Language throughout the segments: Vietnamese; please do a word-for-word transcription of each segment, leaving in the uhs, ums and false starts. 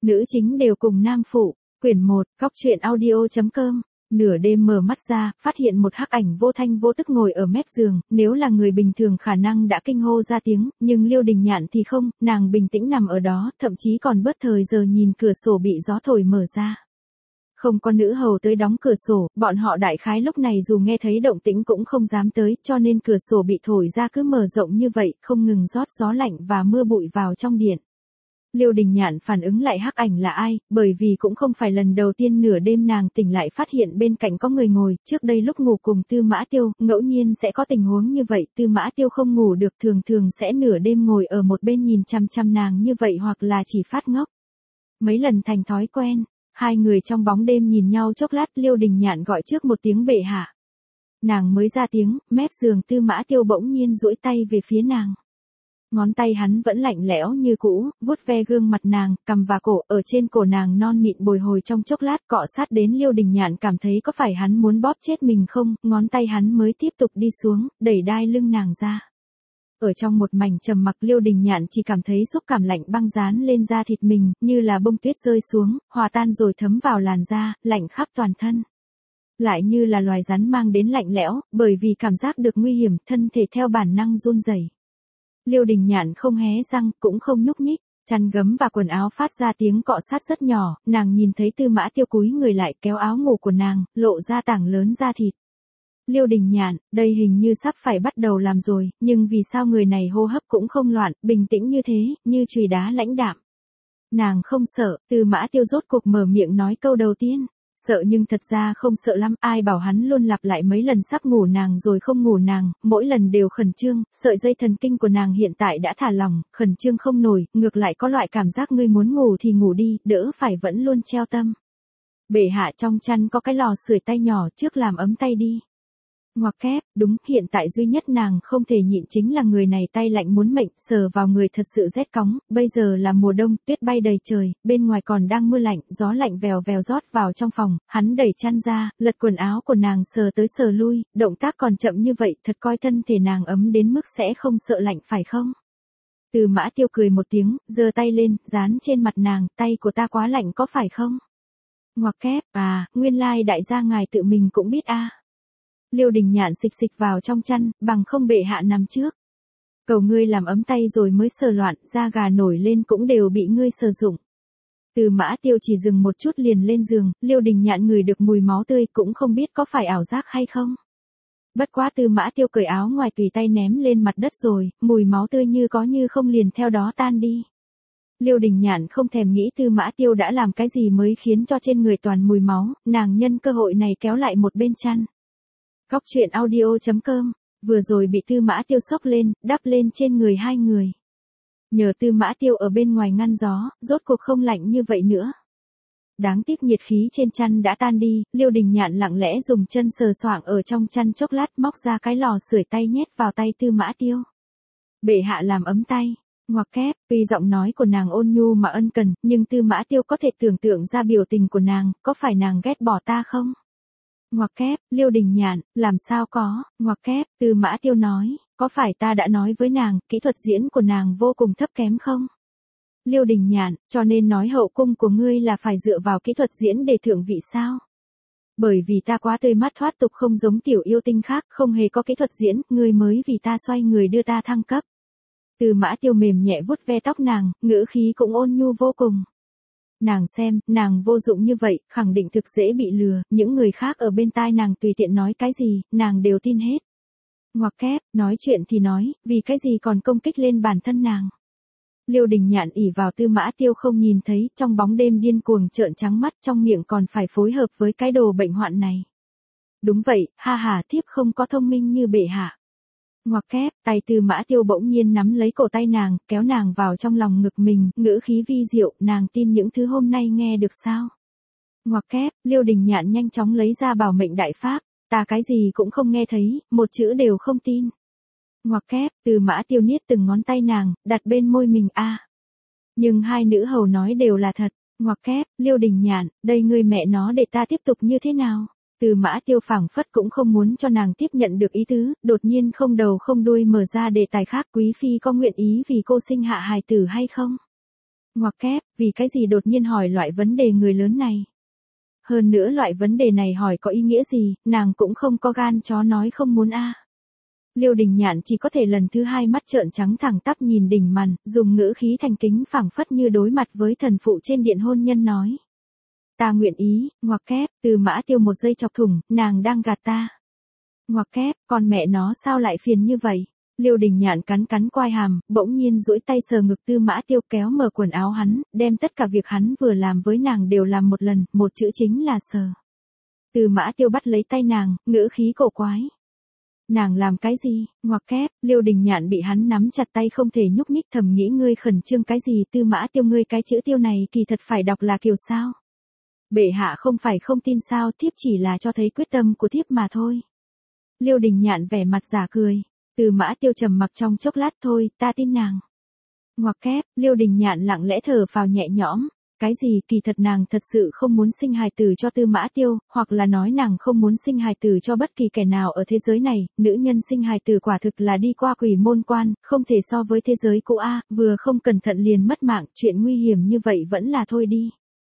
Nữ chính đều cùng nam phụ. Quyển một, Cóc truyện audio chấm com. Nửa đêm mở mắt ra, phát hiện một hắc ảnh vô thanh vô tức ngồi ở mép giường, nếu là người bình thường khả năng đã kinh hô ra tiếng, nhưng Liêu Đình Nhạn thì không, nàng bình tĩnh nằm ở đó, thậm chí còn bớt thời giờ nhìn cửa sổ bị gió thổi mở ra. Không có nữ hầu tới đóng cửa sổ, bọn họ đại khái lúc này dù nghe thấy động tĩnh cũng không dám tới, cho nên cửa sổ bị thổi ra cứ mở rộng như vậy, không ngừng rót gió lạnh và mưa bụi vào trong điện. Liêu Đình Nhạn phản ứng lại hắc ảnh là ai, bởi vì cũng không phải lần đầu tiên nửa đêm nàng tỉnh lại phát hiện bên cạnh có người ngồi, trước đây lúc ngủ cùng Tư Mã Tiêu, ngẫu nhiên sẽ có tình huống như vậy, Tư Mã Tiêu không ngủ được thường thường sẽ nửa đêm ngồi ở một bên nhìn chăm chăm nàng như vậy hoặc là chỉ phát ngốc. Mấy lần thành thói quen, hai người trong bóng đêm nhìn nhau chốc lát, Liêu Đình Nhạn gọi trước một tiếng bệ hạ. Nàng mới ra tiếng, mép giường Tư Mã Tiêu bỗng nhiên duỗi tay về phía nàng. Ngón tay hắn vẫn lạnh lẽo như cũ, vuốt ve gương mặt nàng, cằm và cổ, ở trên cổ nàng non mịn bồi hồi trong chốc lát, cọ sát đến Liêu Đình Nhạn cảm thấy có phải hắn muốn bóp chết mình không, ngón tay hắn mới tiếp tục đi xuống, đẩy đai lưng nàng ra. Ở trong một mảnh trầm mặc, Liêu Đình Nhạn chỉ cảm thấy xúc cảm lạnh băng dán lên da thịt mình, như là bông tuyết rơi xuống, hòa tan rồi thấm vào làn da, lạnh khắp toàn thân. Lại như là loài rắn mang đến lạnh lẽo, bởi vì cảm giác được nguy hiểm, thân thể theo bản năng run rẩy. Liêu Đình Nhạn không hé răng, cũng không nhúc nhích, chăn gấm và quần áo phát ra tiếng cọ sát rất nhỏ, nàng nhìn thấy Tư Mã Tiêu cúi người lại kéo áo ngủ của nàng, lộ ra tảng lớn da thịt. Liêu Đình Nhạn, đây hình như sắp phải bắt đầu làm rồi, nhưng vì sao người này hô hấp cũng không loạn, bình tĩnh như thế, như chùy đá lãnh đạm. Nàng không sợ, Tư Mã Tiêu rốt cuộc mở miệng nói câu đầu tiên. Sợ nhưng thật ra không sợ lắm, ai bảo hắn luôn lặp lại mấy lần sắp ngủ nàng rồi không ngủ nàng, mỗi lần đều khẩn trương, sợi dây thần kinh của nàng hiện tại đã thả lỏng, khẩn trương không nổi, ngược lại có loại cảm giác ngươi muốn ngủ thì ngủ đi, đỡ phải vẫn luôn treo tâm. Bệ hạ, trong chăn có cái lò sưởi tay nhỏ, trước làm ấm tay đi. Ngoặc kép, đúng, hiện tại duy nhất nàng không thể nhịn chính là người này tay lạnh muốn mệnh, sờ vào người thật sự rét cóng, bây giờ là mùa đông, tuyết bay đầy trời, bên ngoài còn đang mưa lạnh, gió lạnh vèo vèo rót vào trong phòng, hắn đẩy chăn ra, lật quần áo của nàng sờ tới sờ lui, động tác còn chậm như vậy, thật coi thân thể nàng ấm đến mức sẽ không sợ lạnh phải không? Tư Mã Tiêu cười một tiếng, giơ tay lên, dán trên mặt nàng, tay của ta quá lạnh có phải không? Ngoặc kép, à, nguyên lai đại gia ngài tự mình cũng biết a. À. Liêu Đình Nhạn xịch xịch vào trong chăn, bằng không bệ hạ nằm trước. Cầu ngươi làm ấm tay rồi mới sờ loạn, da gà nổi lên cũng đều bị ngươi sờ dụng. Tư Mã Tiêu chỉ dừng một chút liền lên giường, Liêu Đình Nhạn ngửi được mùi máu tươi cũng không biết có phải ảo giác hay không. Bất quá Tư Mã Tiêu cởi áo ngoài tùy tay ném lên mặt đất rồi, mùi máu tươi như có như không liền theo đó tan đi. Liêu Đình Nhạn không thèm nghĩ Tư Mã Tiêu đã làm cái gì mới khiến cho trên người toàn mùi máu, nàng nhân cơ hội này kéo lại một bên chăn. Cóc truyện audio chấm com, vừa rồi bị Tư Mã Tiêu xốc lên, đắp lên trên người hai người. Nhờ Tư Mã Tiêu ở bên ngoài ngăn gió, rốt cuộc không lạnh như vậy nữa. Đáng tiếc nhiệt khí trên chăn đã tan đi, Liêu Đình Nhạn lặng lẽ dùng chân sờ soạng ở trong chăn chốc lát, móc ra cái lò sưởi tay nhét vào tay Tư Mã Tiêu. Bệ hạ làm ấm tay. Ngoặc kép, tuy giọng nói của nàng ôn nhu mà ân cần, nhưng Tư Mã Tiêu có thể tưởng tượng ra biểu tình của nàng, có phải nàng ghét bỏ ta không? Ngoặc kép, Liêu Đình Nhạn, làm sao có, ngoặc kép, Tư Mã Tiêu nói, có phải ta đã nói với nàng, kỹ thuật diễn của nàng vô cùng thấp kém không? Liêu Đình Nhạn, cho nên nói hậu cung của ngươi là phải dựa vào kỹ thuật diễn để thượng vị sao? Bởi vì ta quá tươi mát thoát tục không giống tiểu yêu tinh khác, không hề có kỹ thuật diễn, ngươi mới vì ta xoay người đưa ta thăng cấp. Tư Mã Tiêu mềm nhẹ vuốt ve tóc nàng, ngữ khí cũng ôn nhu vô cùng. Nàng xem, nàng vô dụng như vậy, khẳng định thực dễ bị lừa, những người khác ở bên tai nàng tùy tiện nói cái gì, nàng đều tin hết. Ngoặc kép, nói chuyện thì nói, vì cái gì còn công kích lên bản thân nàng. Liêu Đình Nhạn ỉ vào Tư Mã Tiêu không nhìn thấy, trong bóng đêm điên cuồng trợn trắng mắt, trong miệng còn phải phối hợp với cái đồ bệnh hoạn này. Đúng vậy, ha ha, thiếp không có thông minh như bệ hạ. Ngoặc kép, tay Tư Mã Tiêu bỗng nhiên nắm lấy cổ tay nàng, kéo nàng vào trong lòng ngực mình, ngữ khí vi diệu, nàng tin những thứ hôm nay nghe được sao? Ngoặc kép, Liêu Đình Nhạn nhanh chóng lấy ra bảo mệnh đại pháp, ta cái gì cũng không nghe thấy, một chữ đều không tin. Ngoặc kép, Tư Mã Tiêu niết từng ngón tay nàng, đặt bên môi mình a. À. Nhưng hai nữ hầu nói đều là thật. Ngoặc kép, Liêu Đình Nhạn, đây ngươi mẹ nó để ta tiếp tục như thế nào? Tư Mã Tiêu phảng phất cũng không muốn cho nàng tiếp nhận được ý tứ, đột nhiên không đầu không đuôi mở ra đề tài khác, quý phi có nguyện ý vì cô sinh hạ hài tử hay không? Ngoặc kép, vì cái gì đột nhiên hỏi loại vấn đề người lớn này? Hơn nữa loại vấn đề này hỏi có ý nghĩa gì, nàng cũng không có gan chó nói không muốn a. Liêu Đình Nhạn chỉ có thể lần thứ hai mắt trợn trắng thẳng tắp nhìn Đình Màn, dùng ngữ khí thành kính phảng phất như đối mặt với thần phụ trên điện hôn nhân nói. Ta nguyện ý, ngoặc kép, Từ Mã Tiêu một giây chọc thủng, nàng đang gạt ta. Ngoặc kép, con mẹ nó sao lại phiền như vậy? Liêu Đình Nhạn cắn cắn quai hàm, bỗng nhiên duỗi tay sờ ngực Tư Mã Tiêu kéo mở quần áo hắn, đem tất cả việc hắn vừa làm với nàng đều làm một lần, một chữ chính là sờ. Tư Mã Tiêu bắt lấy tay nàng, ngữ khí cổ quái. Nàng làm cái gì? Ngoặc kép, Liêu Đình Nhạn bị hắn nắm chặt tay không thể nhúc nhích, thầm nghĩ ngươi khẩn trương cái gì? Tư Mã Tiêu, ngươi cái chữ Tiêu này kỳ thật phải đọc là Kiều sao? Bệ hạ không phải không tin sao, thiếp chỉ là cho thấy quyết tâm của thiếp mà thôi. Liêu Đình Nhạn vẻ mặt giả cười. Tư Mã Tiêu trầm mặc trong chốc lát, thôi, ta tin nàng. Ngoặc kép, Liêu Đình Nhạn lặng lẽ thở phào nhẹ nhõm. Cái gì? Kỳ thật nàng thật sự không muốn sinh hài tử cho Tư Mã Tiêu, hoặc là nói nàng không muốn sinh hài tử cho bất kỳ kẻ nào ở thế giới này, nữ nhân sinh hài tử quả thực là đi qua quỷ môn quan, không thể so với thế giới cũ a, vừa không cẩn thận liền mất mạng, chuyện nguy hiểm như vậy vẫn là thôi đi.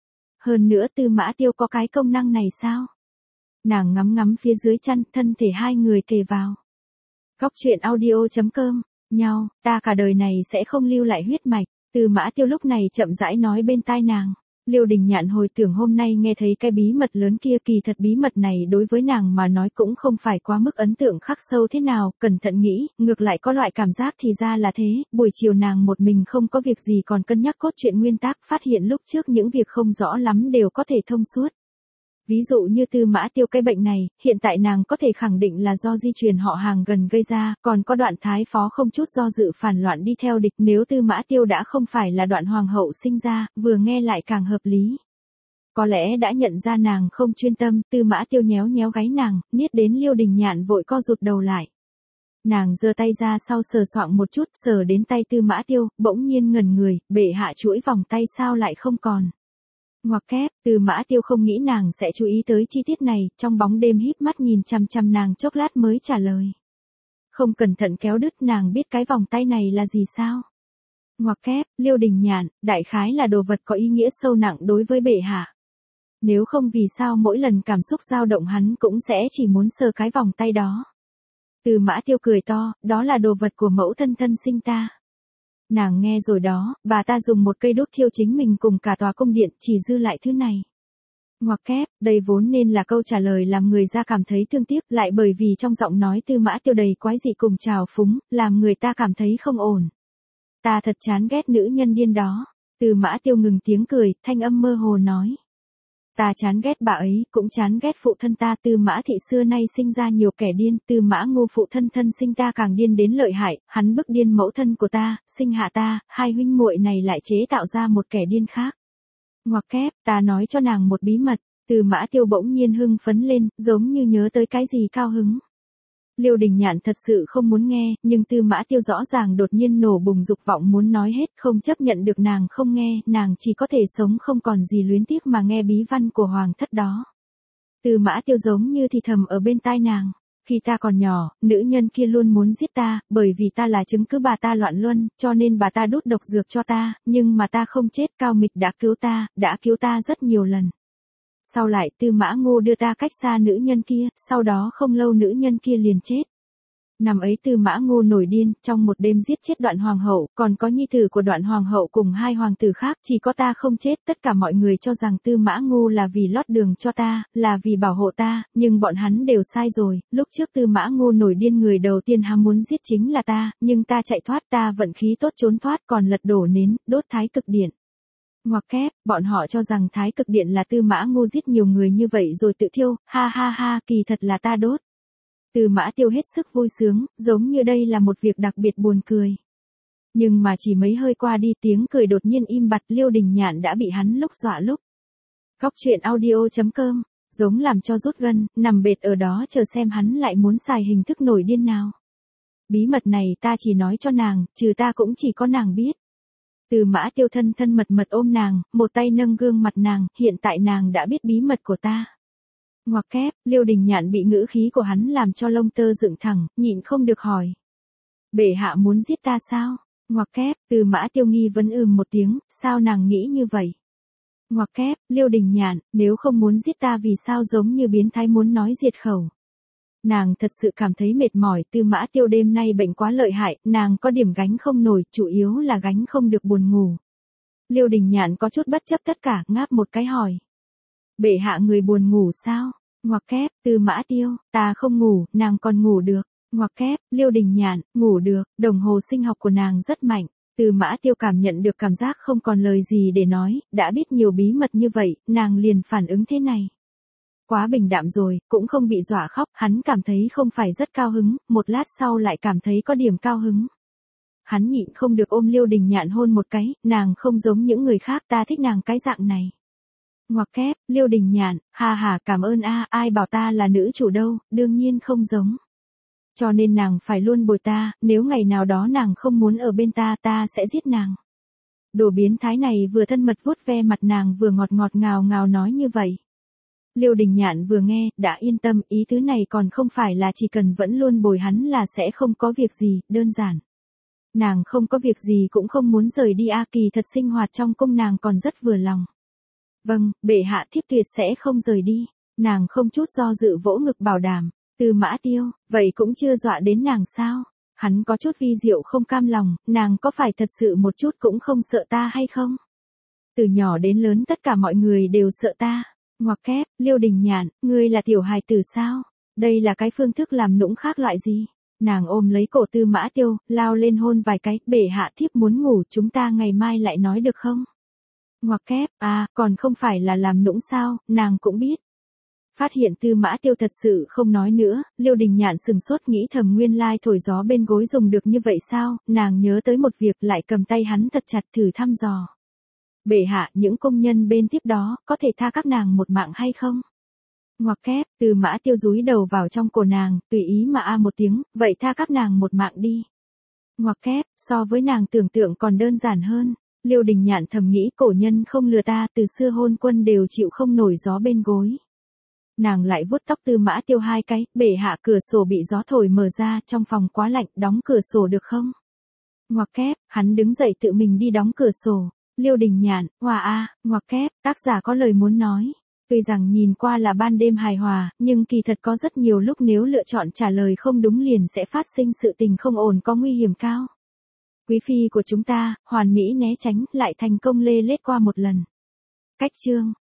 Hơn nữa Tư Mã Tiêu có cái công năng này sao? Nàng ngắm ngắm phía dưới chăn, thân thể hai người kề vào. Góc truyện audio chấm com, nhau, ta cả đời này sẽ không lưu lại huyết mạch. Tư Mã Tiêu lúc này chậm rãi nói bên tai nàng. Liêu Đình Nhạn hồi tưởng hôm nay nghe thấy cái bí mật lớn kia, kỳ thật bí mật này đối với nàng mà nói cũng không phải quá mức ấn tượng khắc sâu thế nào, cẩn thận nghĩ, ngược lại có loại cảm giác thì ra là thế, buổi chiều nàng một mình không có việc gì còn cân nhắc cốt truyện nguyên tác, phát hiện lúc trước những việc không rõ lắm đều có thể thông suốt. Ví dụ như Tư Mã Tiêu cái bệnh này, hiện tại nàng có thể khẳng định là do di truyền họ hàng gần gây ra, còn có Đoạn Thái Phó không chút do dự phản loạn đi theo địch, nếu Tư Mã Tiêu đã không phải là Đoạn Hoàng hậu sinh ra, vừa nghe lại càng hợp lý. Có lẽ đã nhận ra nàng không chuyên tâm, Tư Mã Tiêu nhéo nhéo gáy nàng, niết đến Liêu Đình Nhạn vội co rụt đầu lại. Nàng giơ tay ra sau sờ soạng một chút, sờ đến tay Tư Mã Tiêu, bỗng nhiên ngẩn người, bệ hạ chuỗi vòng tay sao lại không còn. Ngoặc kép, Tư Mã Tiêu không nghĩ nàng sẽ chú ý tới chi tiết này, trong bóng đêm híp mắt nhìn chằm chằm nàng chốc lát mới trả lời. Không cẩn thận kéo đứt, nàng biết cái vòng tay này là gì sao? Ngoặc kép, Liêu Đình Nhạn, đại khái là đồ vật có ý nghĩa sâu nặng đối với bệ hạ. Nếu không vì sao mỗi lần cảm xúc dao động hắn cũng sẽ chỉ muốn sờ cái vòng tay đó. Tư Mã Tiêu cười to, đó là đồ vật của mẫu thân thân sinh ta. Nàng nghe rồi đó, bà ta dùng một cây đốt thiêu chính mình cùng cả tòa cung điện, chỉ dư lại thứ này. Ngoặc kép, đây vốn nên là câu trả lời làm người ra cảm thấy thương tiếc, lại bởi vì trong giọng nói Tư Mã Tiêu đầy quái dị cùng trào phúng, làm người ta cảm thấy không ổn. Ta thật chán ghét nữ nhân điên đó. Tư Mã Tiêu ngừng tiếng cười, thanh âm mơ hồ nói. Ta chán ghét bà ấy, cũng chán ghét phụ thân ta. Tư Mã thị xưa nay sinh ra nhiều kẻ điên, Tư Mã Ngô phụ thân thân sinh ta càng điên đến lợi hại, hắn bức điên mẫu thân của ta, sinh hạ ta, hai huynh muội này lại chế tạo ra một kẻ điên khác. Ngoặc kép, ta nói cho nàng một bí mật. Tư Mã Tiêu bỗng nhiên hưng phấn lên, giống như nhớ tới cái gì cao hứng. Liêu Đình Nhạn thật sự không muốn nghe, nhưng Tư Mã Tiêu rõ ràng đột nhiên nổ bùng dục vọng muốn nói hết, không chấp nhận được nàng không nghe, nàng chỉ có thể sống không còn gì luyến tiếc mà nghe bí văn của hoàng thất đó. Tư Mã Tiêu giống như thì thầm ở bên tai nàng, khi ta còn nhỏ, nữ nhân kia luôn muốn giết ta, bởi vì ta là chứng cứ bà ta loạn luân, cho nên bà ta đút độc dược cho ta, nhưng mà ta không chết, Cao Mịch đã cứu ta, đã cứu ta rất nhiều lần. Sau lại Tư Mã Ngô đưa ta cách xa nữ nhân kia, sau đó không lâu nữ nhân kia liền chết. Năm ấy Tư Mã Ngô nổi điên, trong một đêm giết chết Đoạn Hoàng hậu, còn có nhi tử của Đoạn Hoàng hậu cùng hai hoàng tử khác, chỉ có ta không chết, tất cả mọi người cho rằng Tư Mã Ngô là vì lót đường cho ta, là vì bảo hộ ta, nhưng bọn hắn đều sai rồi, lúc trước Tư Mã Ngô nổi điên người đầu tiên ham muốn giết chính là ta, nhưng ta chạy thoát, ta vận khí tốt trốn thoát, còn lật đổ nến, đốt Thái Cực Điện. Ngoặc kép, bọn họ cho rằng Thái Cực Điện là Tư Mã Ngô giết nhiều người như vậy rồi tự thiêu, ha ha ha, kỳ thật là ta đốt. Tư Mã Tiêu hết sức vui sướng, giống như đây là một việc đặc biệt buồn cười. Nhưng mà chỉ mấy hơi qua đi tiếng cười đột nhiên im bặt, Liêu Đình Nhạn đã bị hắn lúc dọa lúc. Góc truyện audio chấm com, giống làm cho rút gân, nằm bệt ở đó chờ xem hắn lại muốn xài hình thức nổi điên nào. Bí mật này ta chỉ nói cho nàng, trừ ta cũng chỉ có nàng biết. Tư Mã Tiêu thân thân mật mật ôm nàng, một tay nâng gương mặt nàng, hiện tại nàng đã biết bí mật của ta. Ngoặc kép, Liêu Đình Nhạn bị ngữ khí của hắn làm cho lông tơ dựng thẳng, nhịn không được hỏi. Bệ hạ muốn giết ta sao? Ngoặc kép, Tư Mã Tiêu nghi vấn ừm một tiếng, sao nàng nghĩ như vậy? Ngoặc kép, Liêu Đình Nhạn, nếu không muốn giết ta vì sao giống như biến thái muốn nói diệt khẩu. Nàng thật sự cảm thấy mệt mỏi, Tư Mã Tiêu đêm nay bệnh quá lợi hại, nàng có điểm gánh không nổi, chủ yếu là gánh không được buồn ngủ. Liêu Đình Nhạn có chút bất chấp tất cả, ngáp một cái hỏi. Bệ hạ người buồn ngủ sao? Ngoặc kép, Tư Mã Tiêu, ta không ngủ, nàng còn ngủ được. Ngoặc kép, Liêu Đình Nhạn, ngủ được, đồng hồ sinh học của nàng rất mạnh. Tư Mã Tiêu cảm nhận được cảm giác không còn lời gì để nói, đã biết nhiều bí mật như vậy, nàng liền phản ứng thế này. Quá bình đạm rồi, cũng không bị dọa khóc, hắn cảm thấy không phải rất cao hứng, một lát sau lại cảm thấy có điểm cao hứng. Hắn nhịn không được ôm Liêu Đình Nhạn hôn một cái, nàng không giống những người khác, ta thích nàng cái dạng này. Ngoặc kép, Liêu Đình Nhạn, ha ha cảm ơn a, ai bảo ta là nữ chủ đâu, đương nhiên không giống. Cho nên nàng phải luôn bồi ta, nếu ngày nào đó nàng không muốn ở bên ta, ta sẽ giết nàng. Đồ biến thái này vừa thân mật vuốt ve mặt nàng vừa ngọt ngọt ngào ngào nói như vậy. Liêu Đình Nhạn vừa nghe, đã yên tâm, ý tứ này còn không phải là chỉ cần vẫn luôn bồi hắn là sẽ không có việc gì, đơn giản. Nàng không có việc gì cũng không muốn rời đi a, kỳ thật sinh hoạt trong cung nàng còn rất vừa lòng. Vâng, bệ hạ thiếp tuyệt sẽ không rời đi. Nàng không chút do dự vỗ ngực bảo đảm. Tư Mã Tiêu, vậy cũng chưa dọa đến nàng sao? Hắn có chút vi diệu không cam lòng, nàng có phải thật sự một chút cũng không sợ ta hay không? Từ nhỏ đến lớn tất cả mọi người đều sợ ta. Ngoặc kép, Liêu Đình Nhạn, ngươi là tiểu hài tử sao? Đây là cái phương thức làm nũng khác loại gì? Nàng ôm lấy cổ Tư Mã Tiêu, lao lên hôn vài cái, bệ hạ thiếp muốn ngủ, chúng ta ngày mai lại nói được không? Ngoặc kép, à, còn không phải là làm nũng sao, nàng cũng biết. Phát hiện Tư Mã Tiêu thật sự không nói nữa, Liêu Đình Nhạn sừng sốt nghĩ thầm nguyên lai thổi gió bên gối dùng được như vậy sao, nàng nhớ tới một việc lại cầm tay hắn thật chặt thử thăm dò. Bệ hạ, những công nhân bên tiếp đó, có thể tha các nàng một mạng hay không? Ngoặc kép, Tư Mã Tiêu dúi đầu vào trong cổ nàng, tùy ý mà a một tiếng, vậy tha các nàng một mạng đi. Ngoặc kép, so với nàng tưởng tượng còn đơn giản hơn. Liêu Đình Nhạn thầm nghĩ cổ nhân không lừa ta, từ xưa hôn quân đều chịu không nổi gió bên gối. Nàng lại vuốt tóc Tư Mã Tiêu hai cái, bệ hạ cửa sổ bị gió thổi mở ra, trong phòng quá lạnh, đóng cửa sổ được không? Ngoặc kép, hắn đứng dậy tự mình đi đóng cửa sổ. Liêu Đình Nhạn, hòa a, ngoặc kép, tác giả có lời muốn nói. Tuy rằng nhìn qua là ban đêm hài hòa, nhưng kỳ thật có rất nhiều lúc nếu lựa chọn trả lời không đúng liền sẽ phát sinh sự tình không ổn có nguy hiểm cao. Quý phi của chúng ta, hoàn mỹ né tránh, lại thành công lê lết qua một lần. Cách chương